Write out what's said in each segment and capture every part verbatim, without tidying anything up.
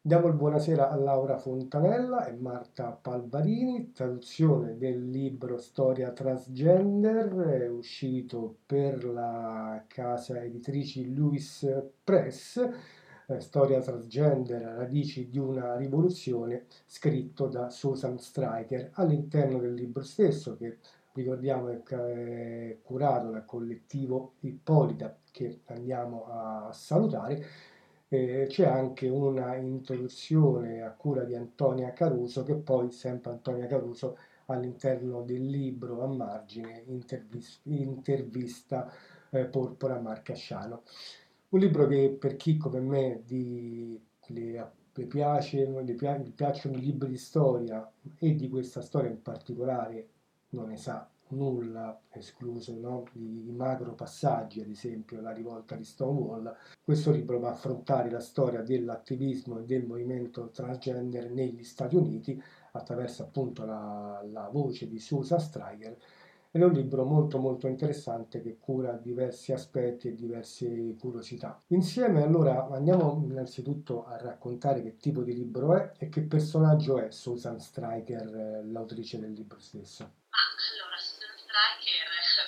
Diamo il buonasera a Laura Fontanella e Marta Palvarini, traduzione del libro Storia Transgender, è uscito per la casa editrici Lewis Press, eh, Storia Transgender, radici di una rivoluzione, scritto da Susan Stryker. All'interno del libro stesso, che ricordiamo è ca- è curato dal collettivo Ippolita, che andiamo a salutare, eh, c'è anche una introduzione a cura di Antonia Caruso, che poi, sempre Antonia Caruso, all'interno del libro a margine intervis- intervista eh, Porpora Marcasciano. Un libro che per chi come me di, le, le piace, le pia- gli piacciono i libri di storia e di questa storia in particolare non ne sa nulla, escluso, no, i, i macro passaggi, ad esempio la rivolta di Stonewall. Questo libro va a affrontare la storia dell'attivismo e del movimento transgender negli Stati Uniti attraverso appunto la, la voce di Susan Stryker. Ed è un libro molto molto interessante che cura diversi aspetti e diverse curiosità. Insieme allora andiamo innanzitutto a raccontare che tipo di libro è e che personaggio è Susan Stryker, eh, l'autrice del libro stesso. Ma allora, Susan Stryker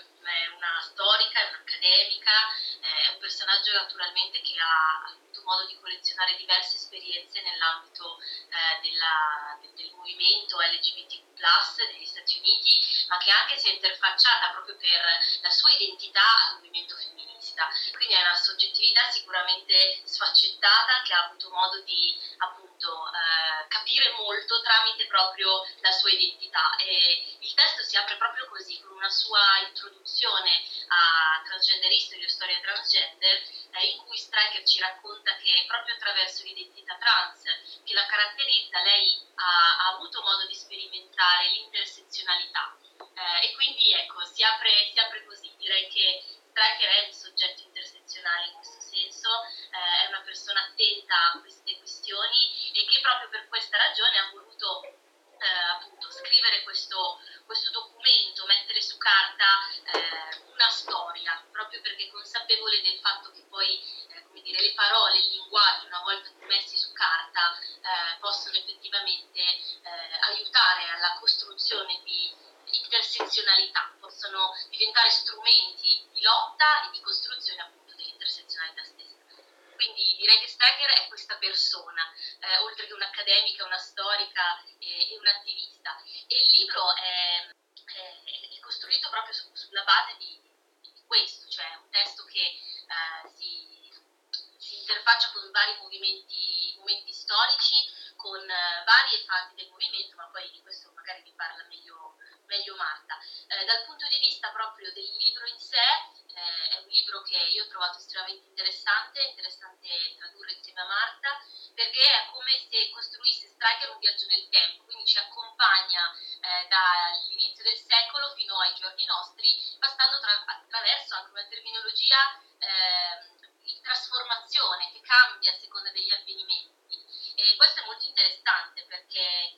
è una storica, è un'accademica, eh, è un personaggio naturalmente che ha avuto modo di collezionare diverse esperienze nell'ambito eh, della- del, del movimento L G B T Q plus, negli Stati Uniti, ma che anche si è interfacciata proprio per la sua identità al movimento femminista. Quindi è una soggettività sicuramente sfaccettata che ha avuto modo di appunto eh, capire molto tramite proprio la sua identità. E il testo si apre proprio così, con una sua introduzione a Transgenderistica e storia transgender, eh, in cui Stryker ci racconta che proprio attraverso l'identità trans che la caratterizza lei ha, ha avuto modo di sperimentare l'intersezionalità. Eh, e quindi ecco, si apre, si apre così. Direi che Stryker è un soggetto intersezionale in questo senso, eh, è una persona attenta a queste questioni e che proprio per questa ragione ha voluto eh, appunto scrivere questo, questo documento, mettere su carta eh, una storia, proprio perché consapevole del fatto che poi eh, come dire, le parole, il linguaggio, una volta messi su carta, eh, possono effettivamente eh, aiutare alla costruzione di intersezionalità, possono diventare strumenti di lotta e di costruzione appunto dell'intersezionalità stessa. Quindi direi che Stryker è questa persona, eh, oltre che un'accademica, una storica e, e un'attivista. E il libro è, è, è costruito proprio su, sulla base di, di, questo, cioè un testo che eh, si, si interfaccia con vari movimenti, momenti storici, con eh, varie fasi del movimento, ma poi di questo magari vi parla meglio, meglio Marta. Eh, dal punto di vista proprio del libro in sé, eh, è un libro che io ho trovato estremamente interessante, interessante tradurre insieme a Marta, perché è come se costruisse Stryker un viaggio nel tempo, quindi ci accompagna eh, dall'inizio del secolo fino ai giorni nostri, passando tra- attraverso anche una terminologia eh, di trasformazione che cambia a seconda degli avvenimenti. E questo è molto interessante perché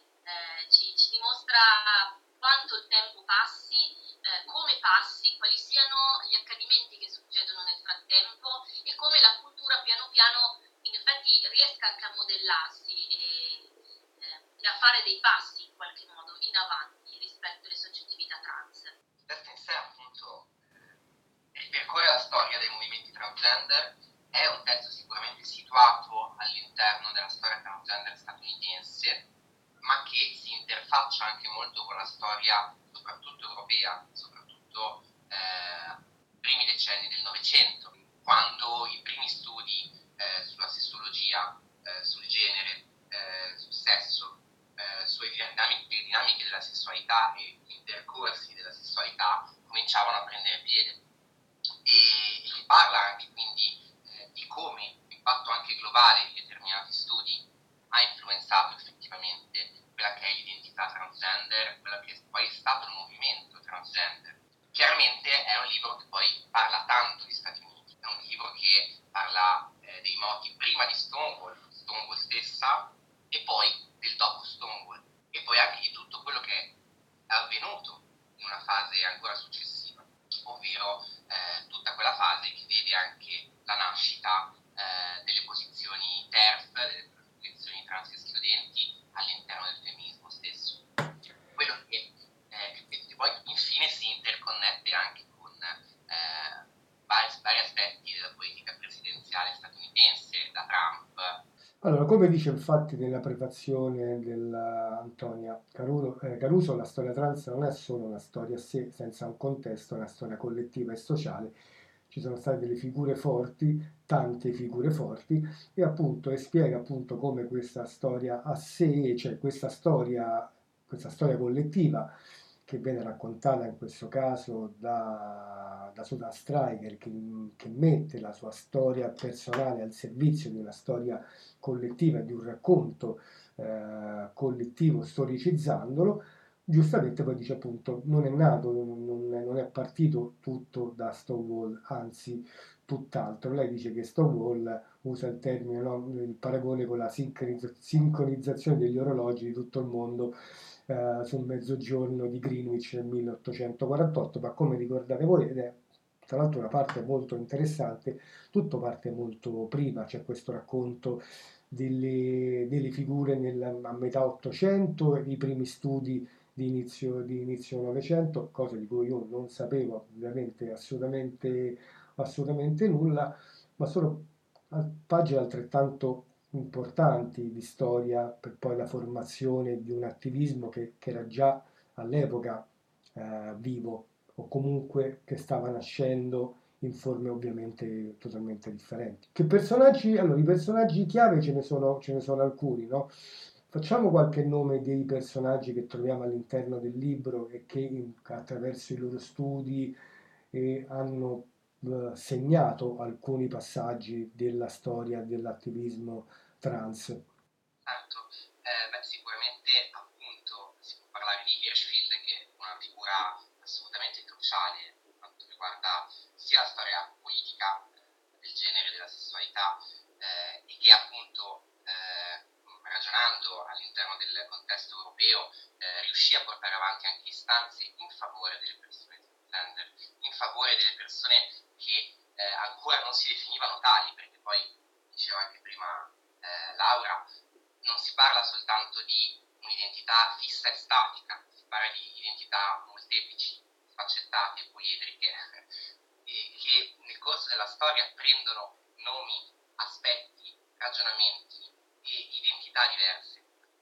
eh, ci, ci dimostra quanto il tempo passi, eh, come passi, quali siano gli accadimenti che succedono nel frattempo e come la cultura piano piano in effetti riesca anche a modellarsi e, eh, e a fare dei passi in qualche modo in avanti rispetto alle soggettività trans. Il testo in sé appunto ripercorre la storia dei movimenti transgender, è un testo sicuramente situato all'interno della storia transgender statunitense, ma che si interfaccia anche molto con la storia soprattutto europea, soprattutto eh, primi decenni del Novecento, quando i primi studi eh, sulla sessologia, eh, sul genere, eh, sul sesso, eh, sulle dinamiche, dinamiche della sessualità e gli intercorsi della sessualità cominciavano a prendere piede. E, e si parla anche quindi eh, di come l'impatto anche globale di determinati studi ha influenzato effettivamente quella che è l'identità transgender, quella che poi è stato il movimento transgender. Chiaramente è un libro che poi parla tanto di Stati Uniti, è un libro che parla eh, dei moti prima di Stonewall, Stonewall stessa, e poi del dopo Stonewall, e poi anche di tutto quello che è avvenuto in una fase ancora successiva, ovvero eh, tutta quella fase che vede anche la nascita eh, delle posizioni TERF, delle posizioni Allora, come dice infatti nella prefazione dell'Antonia Caruso, eh, Caruso, la storia trans non è solo una storia a sé, senza un contesto, è una storia collettiva e sociale. Ci sono state delle figure forti, tante figure forti, e appunto e spiega appunto come questa storia a sé, cioè questa storia, questa storia collettiva che viene raccontata in questo caso da, da Susan Stryker, che, che mette la sua storia personale al servizio di una storia collettiva, di un racconto eh, collettivo, storicizzandolo, giustamente poi dice appunto non è nato, non è, non è partito tutto da Stonewall, anzi tutt'altro. Lei dice che Stonewall usa il termine, no, il paragone con la sincronizz- sincronizzazione degli orologi di tutto il mondo eh, sul mezzogiorno di Greenwich nel milleottocentoquarantotto, ma come ricordate voi, ed è tra l'altro una parte molto interessante, tutto parte molto prima, c'è questo racconto delle, delle figure nel, a metà Ottocento, i primi studi di inizio, di inizio Novecento, cose di cui io non sapevo ovviamente assolutamente, assolutamente nulla, ma sono a pagine altrettanto importanti di storia per poi la formazione di un attivismo che, che era già all'epoca eh, vivo o comunque che stava nascendo in forme ovviamente totalmente differenti. Che personaggi, allora, i personaggi chiave ce ne sono, ce ne sono alcuni, no? Facciamo qualche nome dei personaggi che troviamo all'interno del libro e che in- attraverso i loro studi eh, hanno eh, segnato alcuni passaggi della storia dell'attivismo trans. Certo, eh, beh, sicuramente appunto si può parlare di Hirschfield, che è una figura assolutamente cruciale per quanto riguarda sia la storia politica eh, del genere, della sessualità, eh, e che appunto eh, ragionando all'interno del contesto europeo eh, riuscì a portare avanti anche istanze in favore delle persone transgender, in favore delle persone che eh, ancora non si definivano tali, perché poi, diceva anche prima eh, Laura, non si parla soltanto di un'identità fissa e statica, si parla di identità molteplici, sfaccettate, poliedriche, e che nel corso della storia prendono nomi, aspetti, ragionamenti e identità diverse.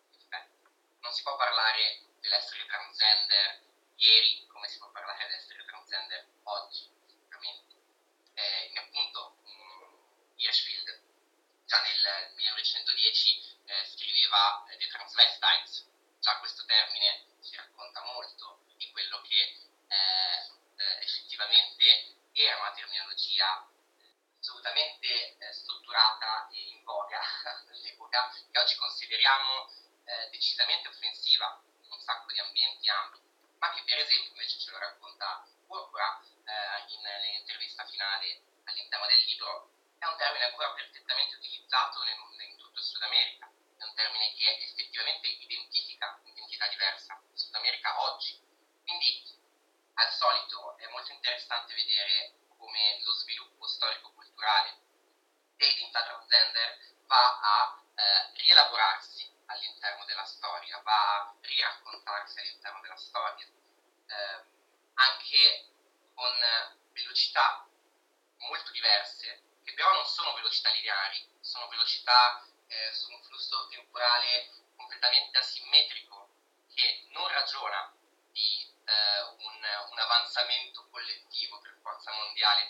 Non si può parlare dell'essere transgender ieri come si può parlare dell'essere transgender oggi, sicuramente. Eh, appunto, mh, Hirschfield già nel millenovecentodieci eh, scriveva eh, The Transvestites. Già questo termine ci racconta molto di quello che eh, eh, effettivamente era una terminologia assolutamente eh, strutturata e in voga all'epoca, che oggi consideriamo eh, decisamente offensiva in un sacco di ambienti ampi, ma che per esempio invece ce lo racconta Porpora eh, in, nell'intervista finale all'interno del libro. È un termine ancora perfettamente utilizzato nel, in tutto il Sud America, è un termine che effettivamente identifica un'identità diversa in Sud America oggi. Quindi, al solito, è molto interessante vedere come lo sviluppo storico-culturale dell'identità transgender va a eh, rielaborarsi all'interno della storia, va a riraccontarsi all'interno della storia, eh, anche con velocità molto diverse, che però non sono velocità lineari, sono velocità eh, su un flusso temporale completamente asimmetrico, che non ragiona di eh, un, un avanzamento collettivo per forza mondiale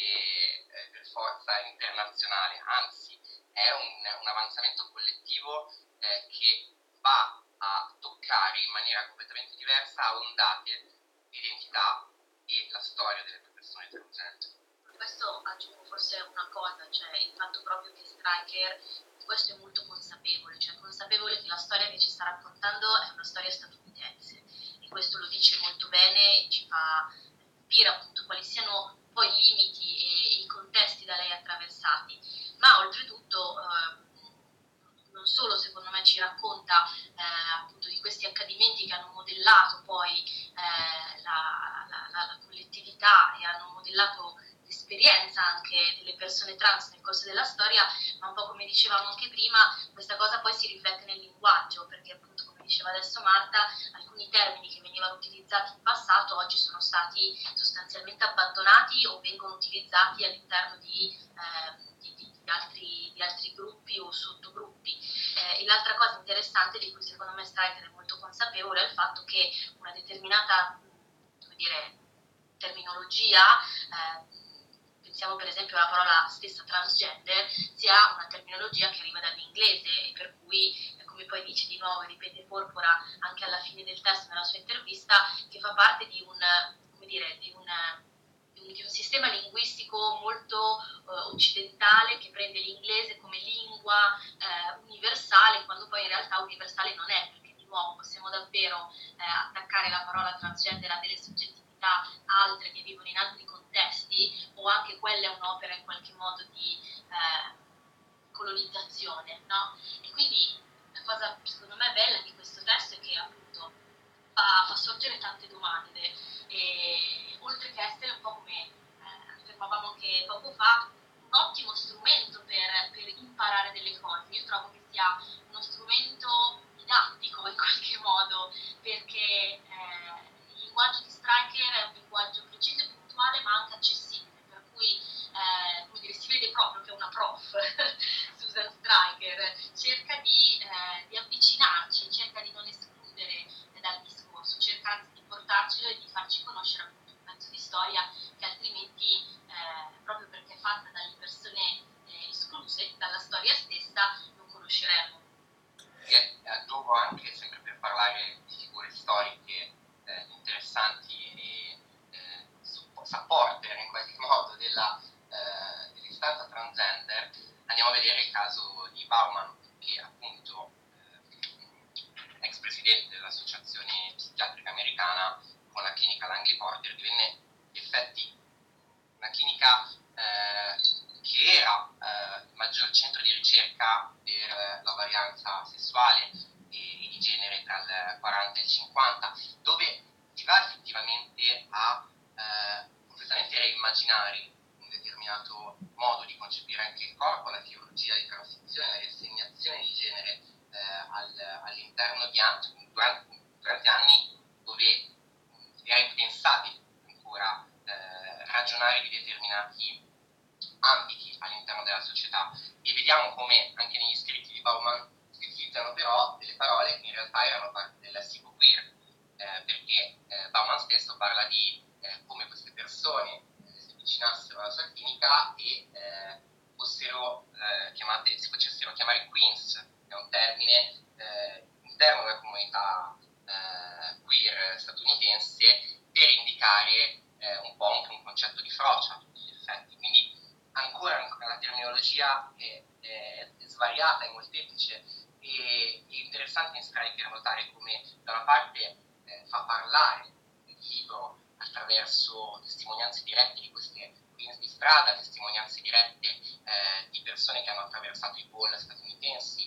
e eh, per forza internazionale, anzi è un, un avanzamento collettivo eh, che va a toccare in maniera completamente diversa a ondate l'identità e la storia delle persone transgender. Questo aggiungo forse una cosa, cioè il fatto proprio che Stryker di questo è molto consapevole, cioè consapevole che la storia che ci sta raccontando è una storia statunitense, e questo lo dice molto bene e ci fa capire appunto quali siano poi i limiti e, e i contesti da lei attraversati, ma oltretutto eh, non solo secondo me ci racconta eh, appunto di questi accadimenti che hanno modellato poi eh, la, la, la, la collettività e hanno modellato l'esperienza anche delle persone trans nel corso della storia, ma un po' come dicevamo anche prima, questa cosa poi si riflette nel linguaggio, perché appunto come diceva adesso Marta, alcuni termini che venivano utilizzati in passato oggi sono stati sostanzialmente abbandonati o vengono utilizzati all'interno di, eh, di, di, di, altri, di altri gruppi o sottogruppi. l'altra cosa interessante di cui secondo me Stryker è molto consapevole è il fatto che una determinata, come dire, terminologia, eh, pensiamo per esempio alla parola stessa transgender, sia una terminologia che arriva dall'inglese e per cui, eh, come poi dice di nuovo, ripete Porpora anche alla fine del testo nella sua intervista, che fa parte di un, come dire, di un, di un, di un sistema linguistico molto eh, occidentale che prende l'inglese come lingua eh, universale, quando poi in realtà universale non è, perché di nuovo possiamo davvero eh, attaccare la parola transgender a delle soggettività altre che vivono in altri contesti, o anche quella è un'opera in qualche modo di eh, colonizzazione, no? E quindi la cosa secondo me bella di questo testo è che appunto fa, fa sorgere tante domande e oltre che essere un po' come eh, affermavamo anche poco fa, un ottimo strumento per, per imparare delle cose. Io trovo che sia uno strumento didattico in qualche modo, perché eh, il linguaggio di Stryker è un linguaggio preciso e puntuale ma anche accessibile, per cui eh, come dire, si vede proprio che è una prof Susan Stryker, cerca di, eh, di avvicinarci, cerca di non escludere dal discorso, cerca di portarcelo e di farci conoscere appunto un pezzo di storia che altrimenti, eh, proprio perché è fatta dalle persone eh, escluse dalla storia stessa, non conosceremmo. E aggiungo anche, sempre per parlare di figure storiche eh, interessanti e eh, supporter in qualche modo della, eh, dell'istanza transgender, andiamo a vedere il caso di Bauman, che appunto eh, ex presidente dell'Associazione Psichiatrica Americana con la clinica Langley Porter, divenne in effetti una clinica eh, che era eh, il maggior centro di ricerca per la varianza sessuale e, e di genere tra il quaranta e il cinquanta, dove si va effettivamente a eh, completamente reimmaginare un determinato modo di concepire anche il corpo, la chirurgia di transizione, la riassegnazione di genere eh, al, all'interno di anni, durante, durante anni dove era impensabile ancora eh, ragionare di determinati ambiti all'interno della società, e vediamo come anche negli scritti di Bauman si utilizzano però delle parole che in realtà erano parte del lessico queer, eh, perché eh, Bauman stesso parla di eh, come queste persone eh, si avvicinassero alla sua clinica e eh, fossero eh, chiamate, si facessero chiamare queens, è un termine eh, interno alla comunità eh, queer statunitense per indicare eh, un po' anche un concetto di frocia a tutti gli effetti, quindi ancora la terminologia è, è, è svariata, è molteplice, e è interessante in Stryker notare come da una parte eh, fa parlare il libro attraverso testimonianze dirette di queste queens di strada, testimonianze dirette eh, di persone che hanno attraversato i ball statunitensi,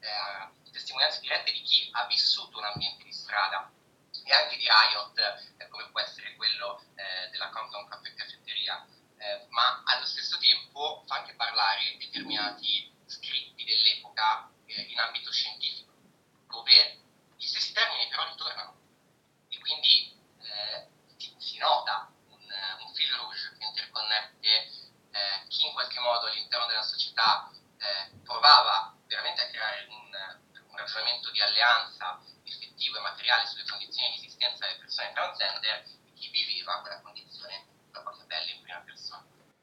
eh, testimonianze dirette di chi ha vissuto un ambiente di strada e anche di riot, eh, come può essere quello eh, della Compton Caffè Caffetteria. Eh, ma allo stesso tempo fa anche parlare determinati scritti dell'epoca eh, in ambito scientifico, dove gli stessi termini però ritornano, e quindi eh, si, si nota un, un fil rouge che interconnette eh, chi in qualche modo all'interno della società eh, provava veramente a creare un, un ragionamento di alleanza effettivo e materiale sulle condizioni di esistenza delle persone transgender, e chi viveva quella condizione la propria pelle in prima persona.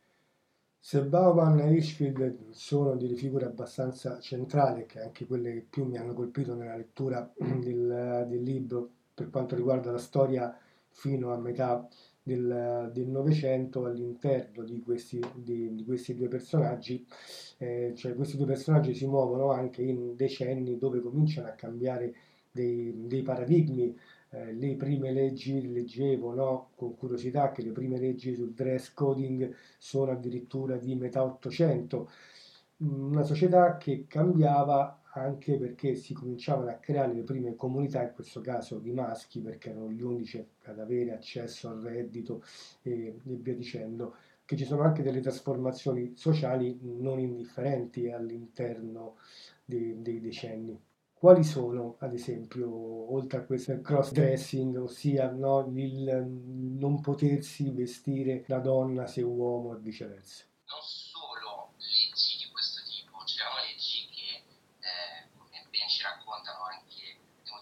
Se Bauman e Hirschfeld sono delle figure abbastanza centrali, che anche quelle che più mi hanno colpito nella lettura del, del libro per quanto riguarda la storia fino a metà del, del Novecento, all'interno di questi, di, di questi due personaggi, eh, cioè questi due personaggi si muovono anche in decenni dove cominciano a cambiare dei, dei paradigmi. Eh, le prime leggi, leggevo, no, con curiosità, che le prime leggi sul dress coding sono addirittura di metà Ottocento. Una società che cambiava anche perché si cominciavano a creare le prime comunità, in questo caso di maschi, perché erano gli unici ad avere accesso al reddito e, e via dicendo, che ci sono anche delle trasformazioni sociali non indifferenti all'interno dei, dei decenni. Quali sono, ad esempio, oltre a questo cross-dressing, ossia no, il non potersi vestire da donna se uomo e viceversa? Non solo leggi di questo tipo, c'erano leggi che, eh, come ben ci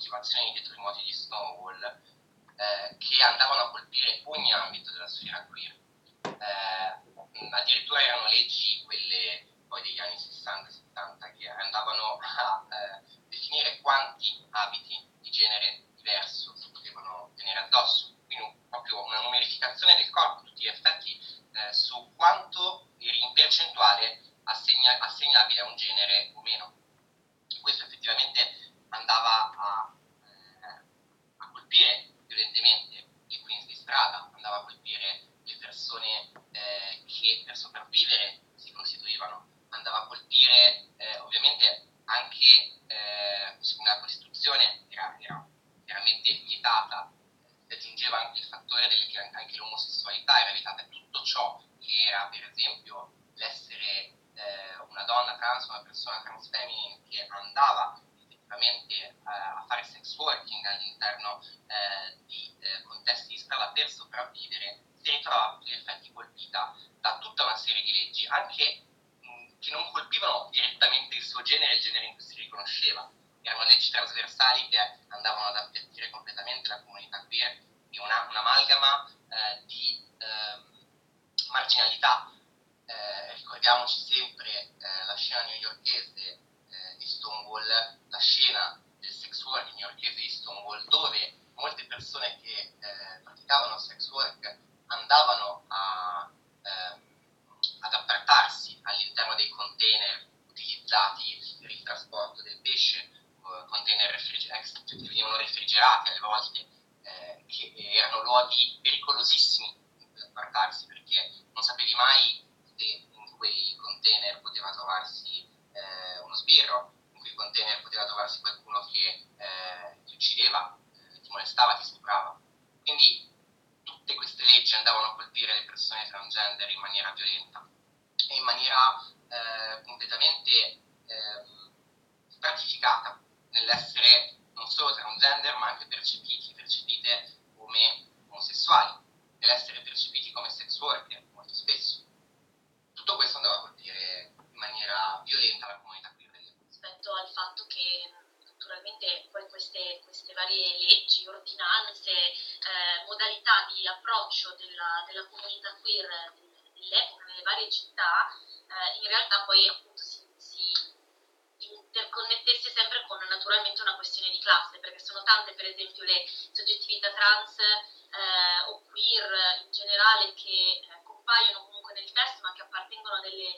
motivazioni dietro i moti di Stonewall eh, che andavano a colpire ogni ambito della sfera queer. Eh, addirittura erano leggi, quelle poi degli anni sessanta settanta, che andavano a eh, definire quanti abiti di genere diverso si potevano tenere addosso, quindi proprio una numerificazione del corpo a tutti gli effetti eh, su quanto eri in percentuale assegna, assegnabile a un genere o meno. Questo effettivamente andava a, eh, a colpire violentemente le queens di strada, andava a colpire le persone eh, che per sopravvivere si prostituivano, andava a colpire eh, ovviamente anche eh, secondo la Costituzione era, era veramente vietata, si aggiungeva anche il fattore del, che anche l'omosessualità era vietata, tutto ciò che era per esempio l'essere eh, una donna trans, una persona trans femminile che andava effettivamente eh, a fare sex working all'interno eh, di eh, contesti di strada per sopravvivere, si ritrovava a tutti gli effetti colpita da tutta una serie di leggi, anche mh, che non colpivano direttamente il suo genere, il genere in cui si riconosceva. Erano leggi trasversali che andavano ad appiattire completamente la comunità queer in una, un'amalgama eh, di eh, marginalità. Eh, ricordiamoci sempre eh, la scena newyorkese eh, di Stonewall, la scena del sex work newyorkese di Stonewall, dove molte persone che eh, praticavano sex work andavano a, ehm, ad appartarsi all'interno dei container utilizzati per il trasporto del pesce, container refriger- che venivano refrigerati alle volte, eh, che erano luoghi pericolosissimi per appartarsi, perché non sapevi mai se in quei container poteva trovarsi eh, uno sbirro, in quei container poteva trovarsi qualcuno che eh, ti uccideva, eh, ti molestava, ti stuprava. Quindi tutte queste leggi andavano a colpire le persone transgender in maniera violenta e in maniera eh, completamente eh, stratificata nell'essere non solo transgender ma anche percepiti, percepite come omosessuali, nell'essere percepiti come sex worker molto spesso. Tutto questo andava a colpire in maniera violenta la comunità queer. Rispetto al fatto che naturalmente poi queste, queste varie leggi, ordinanze, eh, modalità di approccio della, della comunità queer dell'epoca nelle varie città, eh, in realtà poi appunto si, si interconnettesse sempre con naturalmente una questione di classe, perché sono tante per esempio le soggettività trans eh, o queer in generale che eh, compaiono comunque nel testo ma che appartengono a delle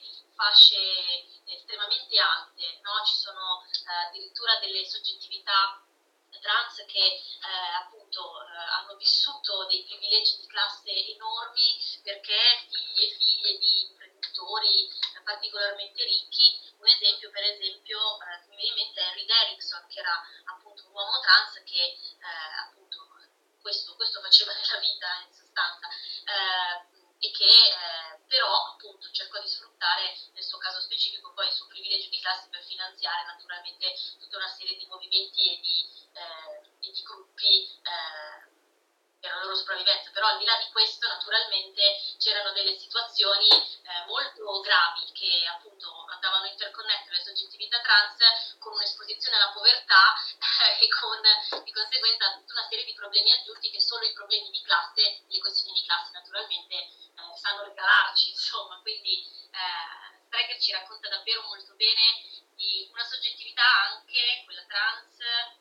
fasce estremamente alte, no? Ci sono eh, addirittura delle soggettività trans che eh, appunto eh, hanno vissuto dei privilegi di classe enormi perché figli e figlie di imprenditori eh, particolarmente ricchi. Un esempio, per esempio, eh, che mi viene in mente è Henry Derrickson, che era appunto un uomo trans che eh, appunto questo, questo faceva nella vita in sostanza eh, e che eh, però appunto cercò di sfruttare nel suo caso specifico poi il suo privilegio di classe per finanziare naturalmente tutta una serie di movimenti e di, eh, e di gruppi eh, per la loro sopravvivenza. Però al di là di questo naturalmente c'erano delle situazioni eh, molto gravi che appunto andavano a interconnettere le soggettività trans con un'esposizione alla povertà eh, e con di conseguenza tutta una serie di problemi aggiunti che solo i problemi di classe, le questioni di classe naturalmente eh, sanno regalarci, insomma. Quindi eh, Stryker ci racconta davvero molto bene di una soggettività anche, quella trans,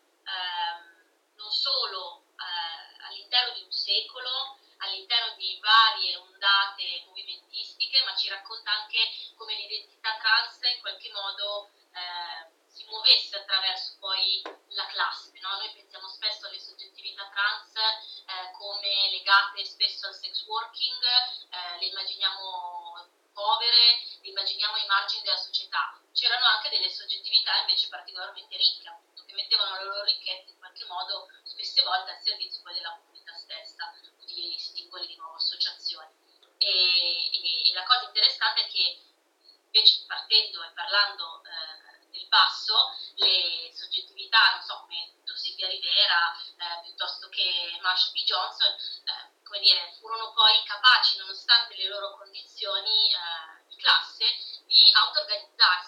ehm, non solo eh, all'interno di un secolo, all'interno di varie ondate movimentistiche, ma ci racconta anche come l'identità trans in qualche modo eh, si muovesse attraverso poi la classe, no? Noi pensiamo spesso alle soggettività trans eh, come legate spesso al sex working, eh, le immaginiamo povere, le immaginiamo ai margini della società. C'erano anche delle soggettività invece particolarmente ricche, appunto, che mettevano la loro ricchezza in qualche modo, spesse volte, al servizio poi della comunità stessa, di singole di nuovo associazioni. E, e, e la cosa interessante è che invece partendo e parlando eh, del basso, le soggettività, non so, come Silvia Rivera, eh, piuttosto che Marsha P. Johnson, eh, come dire, furono poi capaci, nonostante le loro condizioni eh, di classe, di auto-organizzarsi, quindi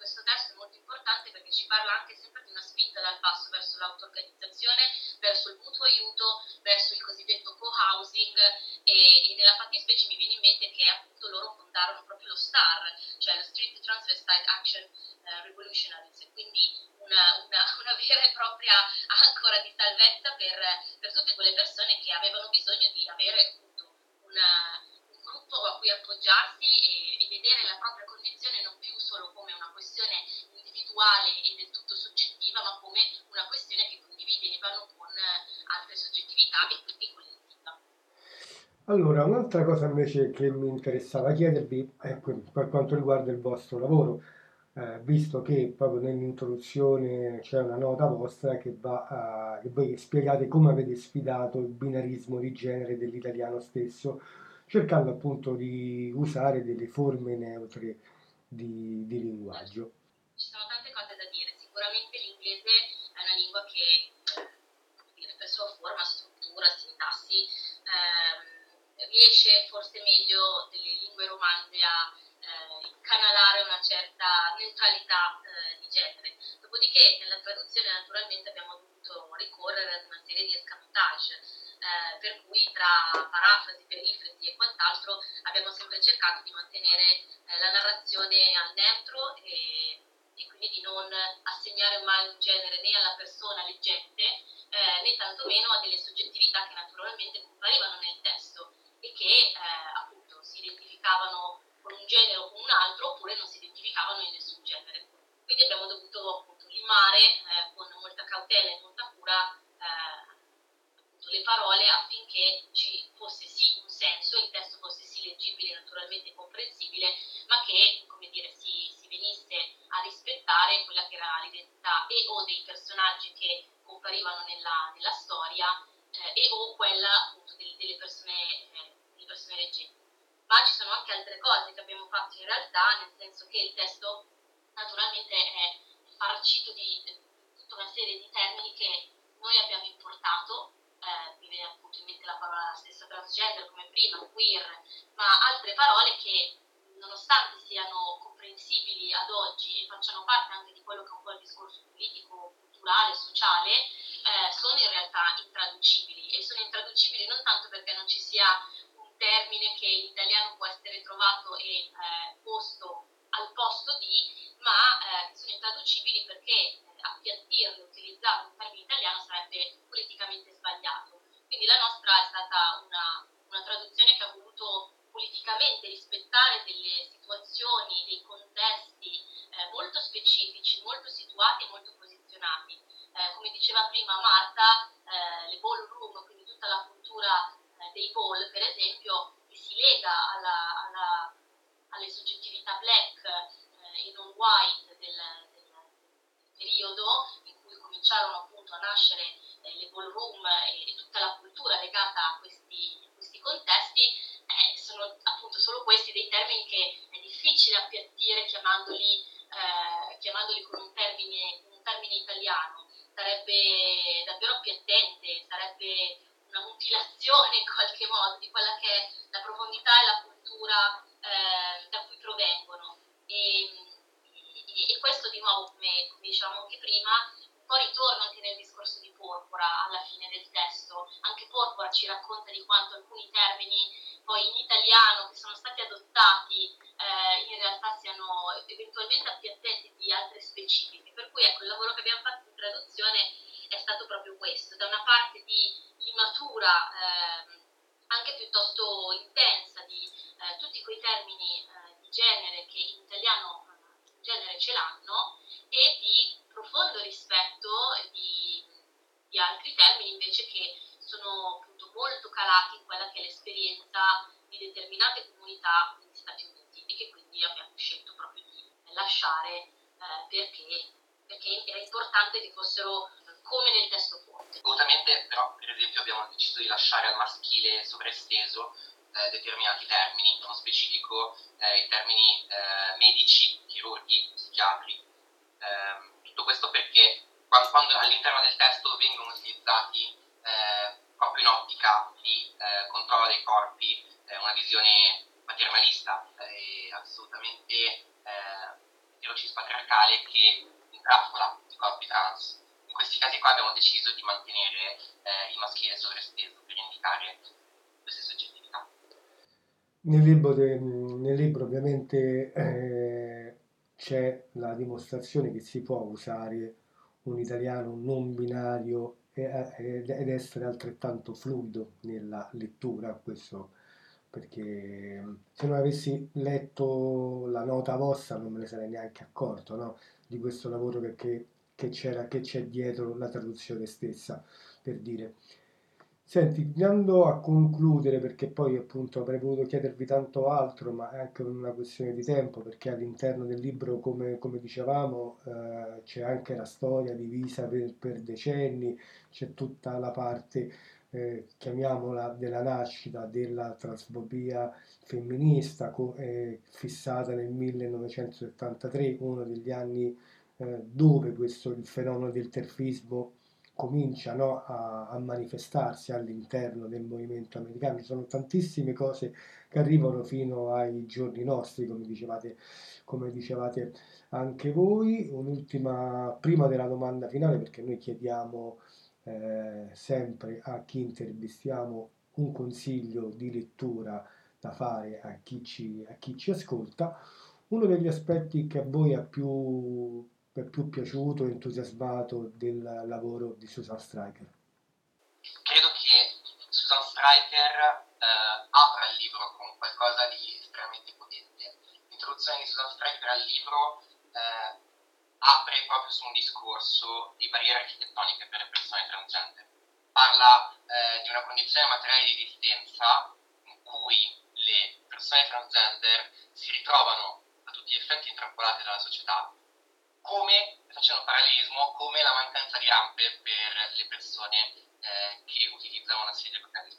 questo testo è molto importante perché ci parla anche sempre di una spinta dal basso verso l'auto-organizzazione, verso il mutuo aiuto, verso il cosiddetto co-housing e, e nella fattispecie mi viene in mente che appunto loro fondarono proprio lo STAR, cioè lo Street Transvestite Action eh, Revolutionaries, quindi una, una, una vera e propria ancora di salvezza per, per tutte quelle persone che avevano bisogno di avere appunto una, un gruppo a cui appoggiarsi e, e vedere la propria condizione non più solo come una questione individuale e del tutto soggettiva, ma come una questione che condividevano con altre soggettività e quindi collettiva. Allora, un'altra cosa invece che mi interessava chiedervi è que- per quanto riguarda il vostro lavoro, eh, visto che proprio nell'introduzione c'è una nota vostra che va a, che voi spiegate come avete sfidato il binarismo di genere dell'italiano stesso, cercando appunto di usare delle forme neutre di, di linguaggio. Ci sono tante cose da dire, sicuramente l'inglese è una lingua che eh, per sua forma, struttura, sintassi ehm, riesce forse meglio delle lingue romanze a eh, incanalare una certa neutralità eh, di genere. Dopodiché nella traduzione naturalmente abbiamo dovuto ricorrere ad una serie di escamotage, eh, per cui tra parafrasi, perifrasi e quant'altro abbiamo sempre cercato di mantenere eh, la narrazione al neutro e, e quindi di non assegnare mai un genere né alla persona leggente eh, né tantomeno a delle soggettività che naturalmente comparivano nel testo e che eh, appunto si identificavano con un genere o con un altro oppure non si identificavano in nessun genere. Quindi abbiamo dovuto appunto limare eh, con molta cautela e molta cura eh, appunto, le parole affinché ci fosse sì un senso, il testo fosse sì leggibile, naturalmente comprensibile, ma che, come dire, si, si venisse a rispettare quella che era l'identità e o dei personaggi che comparivano nella, nella storia eh, e o quella appunto delle, delle, persone, eh, delle persone leggenti. Ma ci sono anche altre cose che abbiamo fatto in realtà, nel senso che il testo naturalmente è farcito di tutta una serie di termini che noi abbiamo importato, eh, mi viene appunto in mente la parola stessa transgender come prima, queer, ma altre parole che nonostante siano comprensibili ad oggi e facciano parte anche di quello che è un po' il discorso politico, culturale, sociale, eh, sono in realtà intraducibili e sono intraducibili non tanto perché non ci sia un termine che in italiano può essere trovato e eh, posto al posto di, ma eh, sono intraducibili perché eh, appiattirlo, utilizzare un termine italiano sarebbe politicamente sbagliato. Quindi la nostra è stata una, una traduzione che ha voluto politicamente rispettare delle situazioni, dei contesti eh, molto specifici, molto situati e molto posizionati. Eh, come diceva prima Marta, eh, le ballroom, quindi tutta la cultura eh, dei ball, per esempio, che si lega alla, alla, alle soggettività black eh, e non white del, del, del periodo in cui cominciarono appunto a nascere eh, le ballroom e, e tutta la cultura legata a questi, a questi contesti. Eh, sono appunto solo questi dei termini che è difficile appiattire chiamandoli, eh, chiamandoli con un termine, un termine italiano. Sarebbe davvero appiattente, sarebbe una mutilazione in qualche modo di quella che è la profondità e la cultura eh, da cui provengono. E, e, e questo di nuovo, come, come dicevamo anche prima, un po' ritorna anche nel discorso di Porpora alla fine del testo. Anche Porpora ci racconta di quanto alcuni termini poi in italiano che sono stati adottati eh, in realtà siano eventualmente appiattenti di altre specifiche, per cui ecco il lavoro che abbiamo fatto in traduzione è stato proprio questo, da una parte di limatura eh, anche piuttosto intensa di eh, tutti quei termini eh, di genere che in italiano eh, in genere ce l'hanno e di profondo rispetto di, di altri termini invece che sono appunto molto calati in quella che è l'esperienza di determinate comunità negli Stati Uniti e che quindi abbiamo scelto proprio di lasciare eh, perché, perché era importante che fossero come nel testo fonte. Assolutamente, però per esempio abbiamo deciso di lasciare al maschile sovraesteso eh, determinati termini, nello specifico eh, i termini eh, medici, chirurghi, psichiatri. Eh, tutto questo perché quando, quando all'interno del testo vengono utilizzati Eh, proprio in ottica di eh, controllo dei corpi, eh, una visione maternalista e eh, assolutamente eh, eterocis patriarcale che intrappola i corpi trans. In questi casi qua abbiamo deciso di mantenere eh, il maschile sovraesteso per indicare queste soggettività. Nel libro, de- nel libro ovviamente eh, c'è la dimostrazione che si può usare un italiano non binario e- ed ed essere altrettanto fluido nella lettura, questo perché se non avessi letto la nota vostra non me ne sarei neanche accorto, no? Di questo lavoro che, che- che c'era, che c'è dietro la traduzione stessa, per dire. Senti, andando a concludere, perché poi appunto avrei voluto chiedervi tanto altro, ma è anche una questione di tempo, perché all'interno del libro, come, come dicevamo, eh, c'è anche la storia divisa per, per decenni, c'è tutta la parte, eh, chiamiamola, della nascita della transfobia femminista, co- eh, fissata nel millenovecentosettantatré, uno degli anni eh, dove questo, il fenomeno del terfismo comincia, no, a, a manifestarsi all'interno del movimento americano. Ci sono tantissime cose che arrivano fino ai giorni nostri, come dicevate, come dicevate anche voi. Un'ultima, prima della domanda finale, perché noi chiediamo eh, sempre a chi intervistiamo un consiglio di lettura da fare a chi ci, a chi ci ascolta. Uno degli aspetti che a voi ha più, è più piaciuto, entusiasmato del lavoro di Susan Stryker? Credo che Susan Stryker eh, apra il libro con qualcosa di estremamente potente. L'introduzione di Susan Stryker al libro eh, apre proprio su un discorso di barriere architettoniche per le persone transgender. Parla eh, di una condizione materiale di esistenza in cui le persone transgender si ritrovano a tutti gli effetti intrappolate dalla società, come, facendo parallelismo, come la mancanza di rampe per le persone eh, che utilizzano una sedia locale.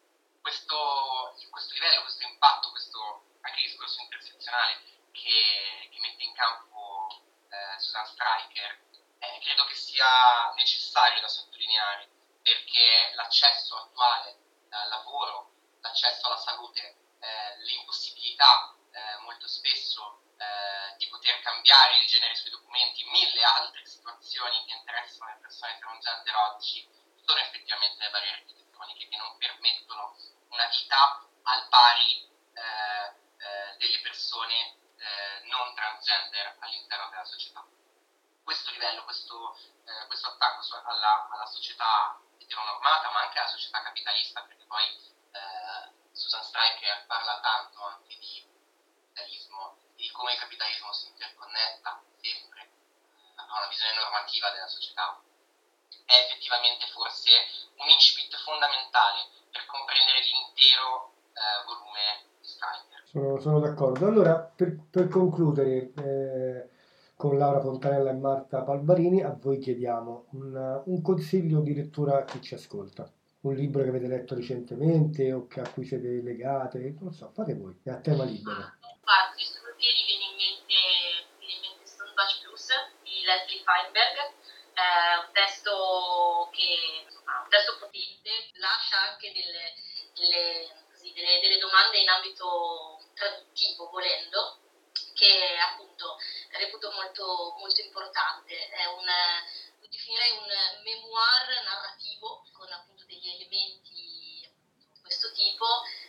Questo, questo livello, questo impatto, questo anche discorso intersezionale che, che mette in campo eh, Susan Stryker, eh, credo che sia necessario da sottolineare, perché l'accesso attuale al lavoro, l'accesso alla salute, eh, l'impossibilità eh, molto spesso eh, di poter cambiare il genere sui documenti, mille altre situazioni che interessano le persone transgender oggi, sono effettivamente le barriere architettoniche che non permettono una vita al pari eh, eh, delle persone eh, non transgender all'interno della società. Questo livello, questo, eh, questo attacco alla, alla società eteronormata, ma anche alla società capitalista, perché poi eh, Susan Stryker parla tanto anche di capitalismo, di come il capitalismo si interconnetta sempre eh, a una visione normativa della società, è effettivamente forse un incipit fondamentale per comprendere l'intero eh, volume di Stryker. Sono, sono d'accordo. Allora, per, per concludere, eh, con Laura Fontanella e Marta Palbarini, a voi chiediamo un, un consiglio di lettura a chi ci ascolta. Un libro che avete letto recentemente o che a cui siete legate, non so, fate voi, è a tema libero. Guarda, così su due piedi viene in mente, viene in mente Stone Batch Plus di Leslie Feinberg, eh, un testo che insomma, un testo potente, lascia anche delle, delle, così, delle, delle domande in ambito traduttivo, volendo, che appunto reputo molto, molto importante. È un, lo definirei un memoir narrativo con appunto degli elementi appunto, di questo tipo,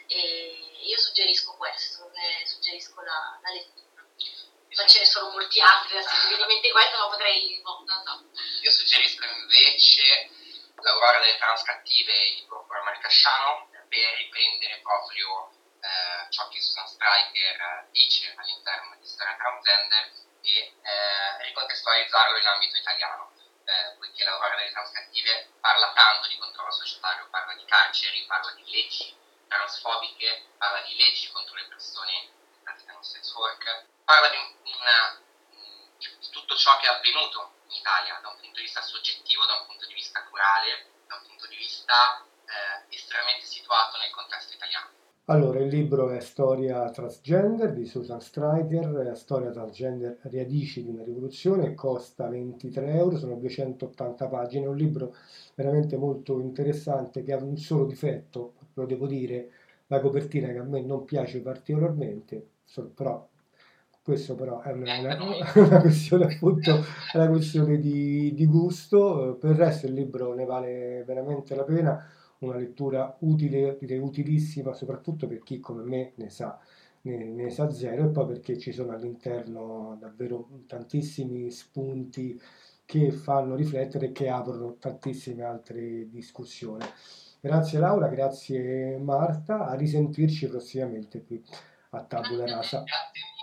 e io suggerisco questo, ne suggerisco la, la lettura. Ma ce ne sono molti altri, adesso mi viene in mente questo, ma potrei, no, non so. Io suggerisco invece L'Aurora delle Transcattive di Procura Marcasciano per riprendere proprio eh, ciò che Susan Stryker dice all'interno di Storia Transgender e eh, ricontestualizzarlo in ambito italiano, eh, poiché L'Aurora delle Transcattive parla tanto di controllo societario, parla di carceri, parla di leggi transfobiche, parla di leggi contro le persone che praticano sex work, parla di, una, di tutto ciò che è avvenuto in Italia da un punto di vista soggettivo, da un punto di vista corale, da un punto di vista eh, estremamente situato nel contesto italiano. Allora, il libro è Storia Transgender di Susan Stryker, Storia Transgender, radici di una rivoluzione, costa ventitré euro, sono duecentottanta pagine, è un libro veramente molto interessante che ha un solo difetto, lo devo dire, la copertina che a me non piace particolarmente, però Questo però è una, Neanche una- noi. una questione appunto, è una questione di, di gusto. Per il resto il libro ne vale veramente la pena, una lettura utile, direi utilissima, soprattutto per chi come me ne sa, ne, ne sa zero, e poi perché ci sono all'interno davvero tantissimi spunti che fanno riflettere e che aprono tantissime altre discussioni. Grazie Laura, grazie Marta, a risentirci prossimamente qui a Tabula Grazie a te, Rasa. grazie